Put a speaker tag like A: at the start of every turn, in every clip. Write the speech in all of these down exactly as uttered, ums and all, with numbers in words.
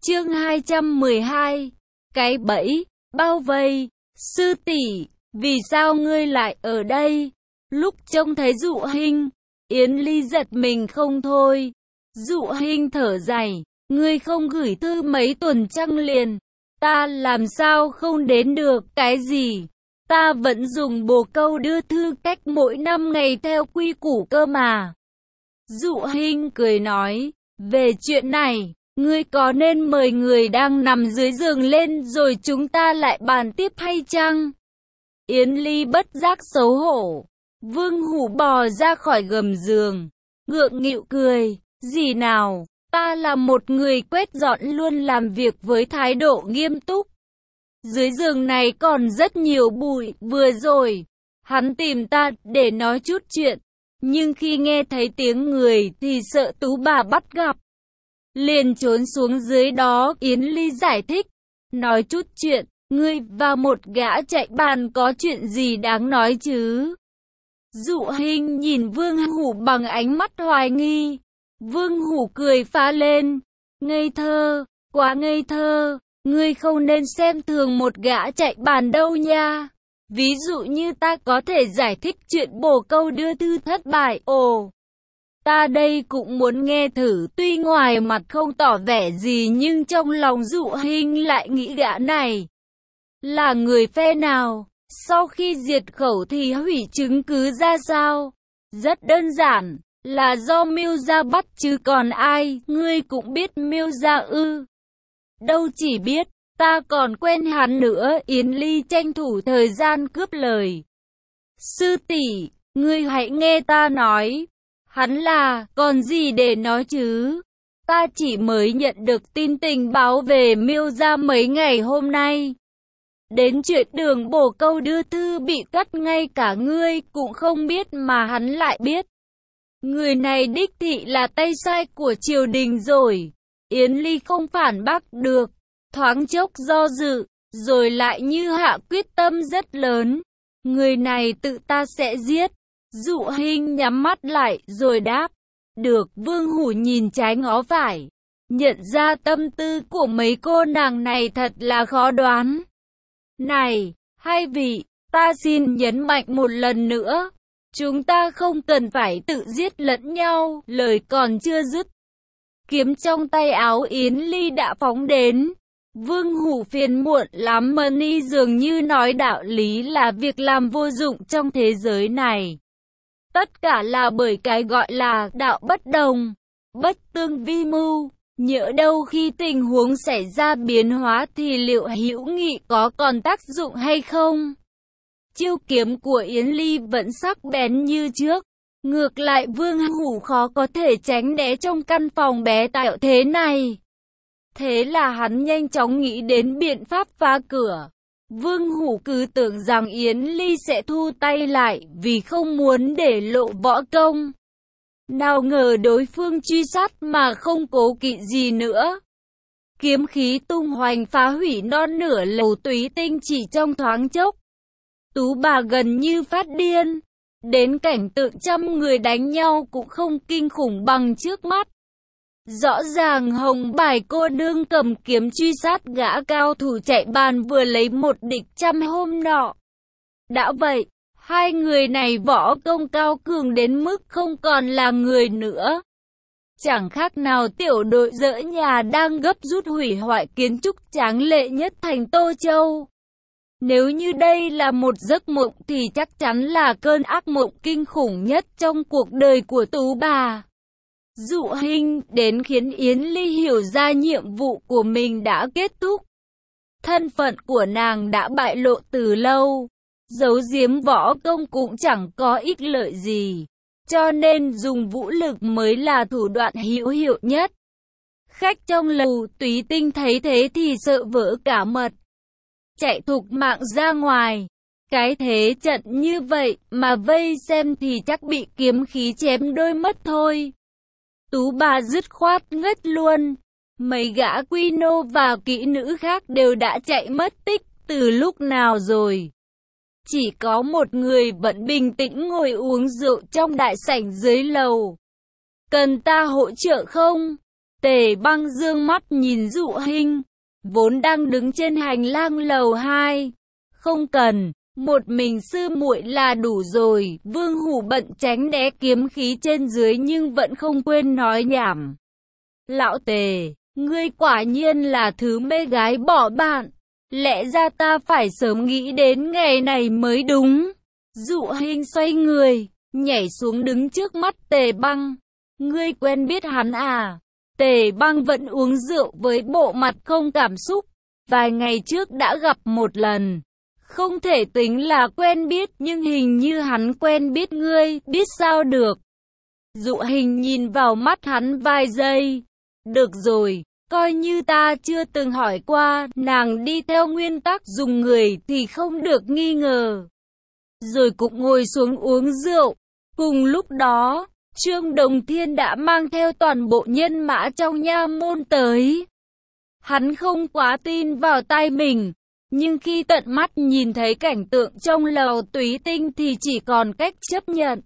A: Chương hai trăm mười hai. Cái bẫy, bao vây. Sư tỷ, vì sao ngươi lại ở đây? Lúc trông thấy Dụ Hinh, Yến Ly giật mình không thôi. Dụ Hinh thở dài, ngươi không gửi thư mấy tuần trăng liền, ta làm sao không đến được? Cái gì? Ta vẫn dùng bồ câu đưa thư cách mỗi năm ngày theo quy củ cơ mà. Dụ Hinh cười nói, về chuyện này, ngươi có nên mời người đang nằm dưới giường lên rồi chúng ta lại bàn tiếp hay chăng? Yến Ly bất giác xấu hổ. Vương Hủ bò ra khỏi gầm giường, ngượng nghịu cười, gì nào, ta là một người quét dọn luôn làm việc với thái độ nghiêm túc. Dưới giường này còn rất nhiều bụi, vừa rồi, hắn tìm ta để nói chút chuyện, nhưng khi nghe thấy tiếng người thì sợ Tú bà bắt gặp, liền trốn xuống dưới đó. Yến Ly giải thích, nói chút chuyện, ngươi và một gã chạy bàn có chuyện gì đáng nói chứ? Dụ Hinh nhìn Vương Hủ bằng ánh mắt hoài nghi. Vương Hủ cười phá lên, ngây thơ, quá ngây thơ, ngươi không nên xem thường một gã chạy bàn đâu nha. Ví dụ như ta có thể giải thích chuyện bồ câu đưa thư thất bại. Ồ, ta đây cũng muốn nghe thử. Tuy ngoài mặt không tỏ vẻ gì nhưng trong lòng Dụ Hinh lại nghĩ gã này là người phe nào. Sau khi diệt khẩu thì hủy chứng cứ ra sao? Rất đơn giản, là do Miêu gia bắt chứ còn ai. Ngươi cũng biết Miêu gia ư? Đâu chỉ biết, ta còn quen hắn nữa. Yến Ly tranh thủ thời gian cướp lời. Sư tỷ, ngươi hãy nghe ta nói. Hắn là, còn gì để nói chứ? Ta chỉ mới nhận được tin tình báo về Miêu gia mấy ngày hôm nay. Đến chuyện đường bồ câu đưa thư bị cắt ngay cả ngươi cũng không biết mà hắn lại biết. Người này đích thị là tay sai của triều đình rồi. Yến Ly không phản bác được, thoáng chốc do dự, rồi lại như hạ quyết tâm rất lớn. Người này tự ta sẽ giết. Dụ Hinh nhắm mắt lại rồi đáp, được. Vương Hủ nhìn trái ngó phải, nhận ra tâm tư của mấy cô nàng này thật là khó đoán. Này, hai vị, ta xin nhấn mạnh một lần nữa, chúng ta không cần phải tự giết lẫn nhau. Lời còn chưa dứt, kiếm trong tay áo Yến Ly đã phóng đến. Vương Hủ phiền muộn lắm, Mani dường như nói đạo lý là việc làm vô dụng trong thế giới này. Tất cả là bởi cái gọi là đạo bất đồng, bất tương vi mưu. Nhỡ đâu khi tình huống xảy ra biến hóa thì liệu hữu nghị có còn tác dụng hay không? Chiêu kiếm của Yến Ly vẫn sắc bén như trước. Ngược lại Vương Hủ khó có thể tránh né trong căn phòng bé tạo thế này. Thế là hắn nhanh chóng nghĩ đến biện pháp phá cửa. Vương Hủ cứ tưởng rằng Yến Ly sẽ thu tay lại vì không muốn để lộ võ công. Nào ngờ đối phương truy sát mà không cố kỵ gì nữa. Kiếm khí tung hoành phá hủy non nửa lầu Túy Tinh chỉ trong thoáng chốc. Tú bà gần như phát điên. Đến cảnh tượng trăm người đánh nhau cũng không kinh khủng bằng trước mắt. Rõ ràng Hồng Bài cô nương cầm kiếm truy sát gã cao thủ chạy bàn vừa lấy một địch trăm hôm nọ. Đã vậy, hai người này võ công cao cường đến mức không còn là người nữa. Chẳng khác nào tiểu đội dỡ nhà đang gấp rút hủy hoại kiến trúc tráng lệ nhất thành Tô Châu. Nếu như đây là một giấc mộng thì chắc chắn là cơn ác mộng kinh khủng nhất trong cuộc đời của Tú bà. Dụ Hinh đến khiến Yến Ly hiểu ra nhiệm vụ của mình đã kết thúc. Thân phận của nàng đã bại lộ từ lâu. Giấu giếm võ công cũng chẳng có ích lợi gì, cho nên dùng vũ lực mới là thủ đoạn hữu hiệu nhất. Khách trong lầu Túy Tinh thấy thế thì sợ vỡ cả mật, chạy thục mạng ra ngoài. Cái thế trận như vậy mà vây xem thì chắc bị kiếm khí chém đôi mất thôi. Tú bà dứt khoát ngất luôn. Mấy gã quy nô và kỹ nữ khác đều đã chạy mất tích từ lúc nào rồi. Chỉ có một người vẫn bình tĩnh ngồi uống rượu trong đại sảnh dưới lầu. Cần ta hỗ trợ không? Tề Băng dương mắt nhìn Dụ Hinh, vốn đang đứng trên hành lang lầu hai. Không cần, một mình sư muội là đủ rồi. Vương Hủ bận tránh né kiếm khí trên dưới nhưng vẫn không quên nói nhảm. Lão Tề, ngươi quả nhiên là thứ mê gái bỏ bạn. Lẽ ra ta phải sớm nghĩ đến ngày này mới đúng. Dụ Hinh xoay người, nhảy xuống đứng trước mắt Tề Băng. Ngươi quen biết hắn à? Tề Băng vẫn uống rượu với bộ mặt không cảm xúc. Vài ngày trước đã gặp một lần. Không thể tính là quen biết nhưng hình như hắn quen biết ngươi, biết sao được. Dụ Hinh nhìn vào mắt hắn vài giây. Được rồi, coi như ta chưa từng hỏi qua, nàng đi theo nguyên tắc dùng người thì không được nghi ngờ. Rồi cũng ngồi xuống uống rượu. Cùng lúc đó, Trương Đồng Thiên đã mang theo toàn bộ nhân mã trong nha môn tới. Hắn không quá tin vào tai mình, nhưng khi tận mắt nhìn thấy cảnh tượng trong lầu Túy Tinh thì chỉ còn cách chấp nhận.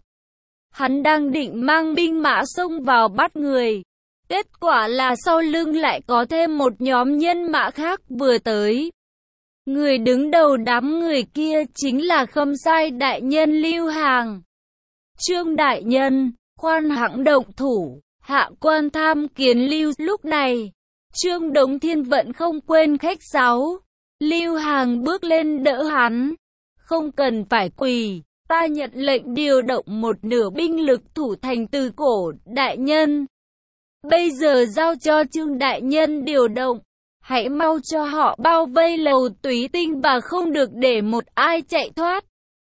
A: Hắn đang định mang binh mã xông vào bắt người. Kết quả là sau lưng lại có thêm một nhóm nhân mã khác vừa tới. Người đứng đầu đám người kia chính là Khâm Sai đại nhân Lưu Hàng. Trương đại nhân, khoan hãng động thủ, hạ quan tham kiến Lưu. Lúc này, Trương Đống Thiên vẫn không quên khách sáo. Lưu Hàng bước lên đỡ hắn. Không cần phải quỳ, ta nhận lệnh điều động một nửa binh lực thủ thành Từ Cổ. Đại nhân, bây giờ giao cho Trương đại nhân điều động. Hãy mau cho họ bao vây lầu Túy Tinh và không được để một ai chạy thoát.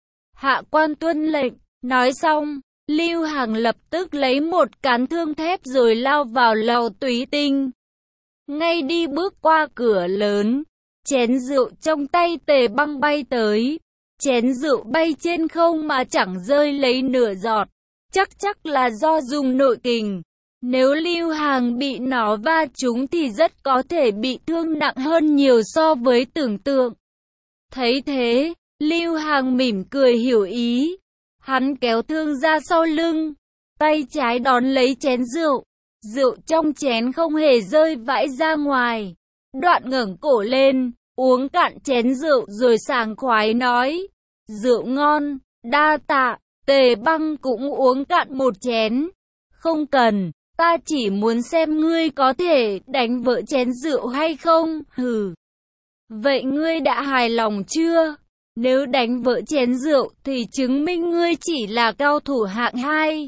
A: Hạ quan tuân lệnh. Nói xong, Lưu Hàng lập tức lấy một cán thương thép rồi lao vào lầu Túy Tinh. Ngay đi bước qua cửa lớn, chén rượu trong tay Tề Băng bay tới. Chén rượu bay trên không mà chẳng rơi lấy nửa giọt. Chắc chắc là do dùng nội kình. Nếu Lưu Hàng bị nó va trúng thì rất có thể bị thương nặng hơn nhiều so với tưởng tượng. Thấy thế, Lưu Hàng mỉm cười hiểu ý. Hắn kéo thương ra sau lưng, tay trái đón lấy chén rượu. Rượu trong chén không hề rơi vãi ra ngoài. Đoạn ngẩng cổ lên, uống cạn chén rượu rồi sảng khoái nói. Rượu ngon, đa tạ. Tề Băng cũng uống cạn một chén. Không cần, ta chỉ muốn xem ngươi có thể đánh vỡ chén rượu hay không. Hừ. Vậy ngươi đã hài lòng chưa? Nếu đánh vỡ chén rượu thì chứng minh ngươi chỉ là cao thủ hạng hai.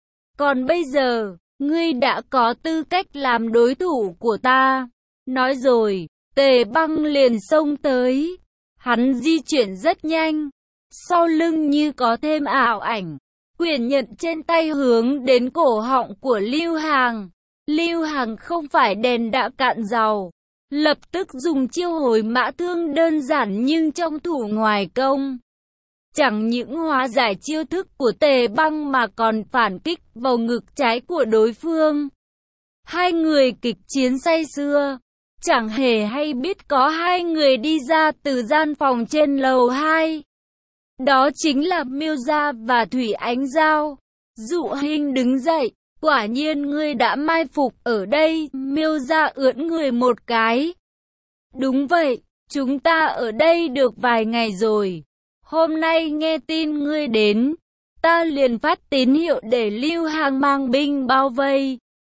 A: Còn bây giờ, ngươi đã có tư cách làm đối thủ của ta. Nói rồi, Tề Băng liền xông tới. Hắn di chuyển rất nhanh. Sau lưng như có thêm ảo ảnh. Quyền nhận trên tay hướng đến cổ họng của Lưu Hàng. Lưu Hàng không phải đèn đã cạn dầu. Lập tức dùng chiêu hồi mã thương đơn giản nhưng trong thủ ngoài công. Chẳng những hóa giải chiêu thức của Tề Băng mà còn phản kích vào ngực trái của đối phương. Hai người kịch chiến say sưa. Chẳng hề hay biết có hai người đi ra từ gian phòng trên lầu hai. Đó chính là Miêu Gia và Thủy Ánh Giao. Dụ Hinh đứng dậy. Quả nhiên ngươi đã mai phục ở đây. Miêu Gia ưỡn người một cái. Đúng vậy, chúng ta ở đây được vài ngày rồi. Hôm nay nghe tin ngươi đến, ta liền phát tín hiệu để Lưu Hàng mang binh bao vây.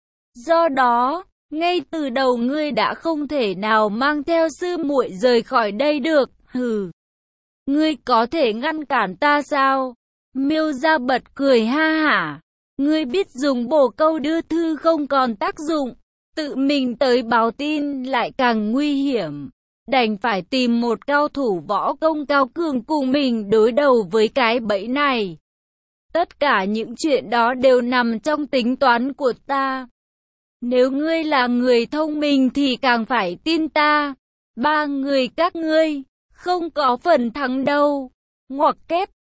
A: Do đó, ngay từ đầu ngươi đã không thể nào mang theo sư muội rời khỏi đây được. Hừ, ngươi có thể ngăn cản ta sao? Miêu Gia bật cười ha hả. Ngươi biết dùng bổ câu đưa thư không còn tác dụng. Tự mình tới báo tin lại càng nguy hiểm. Đành phải tìm một cao thủ võ công cao cường cùng mình đối đầu với cái bẫy này. Tất cả những chuyện đó đều nằm trong tính toán của ta. Nếu ngươi là người thông minh thì càng phải tin ta. Ba người các ngươi không có phần thắng đâu. Ngoặc kép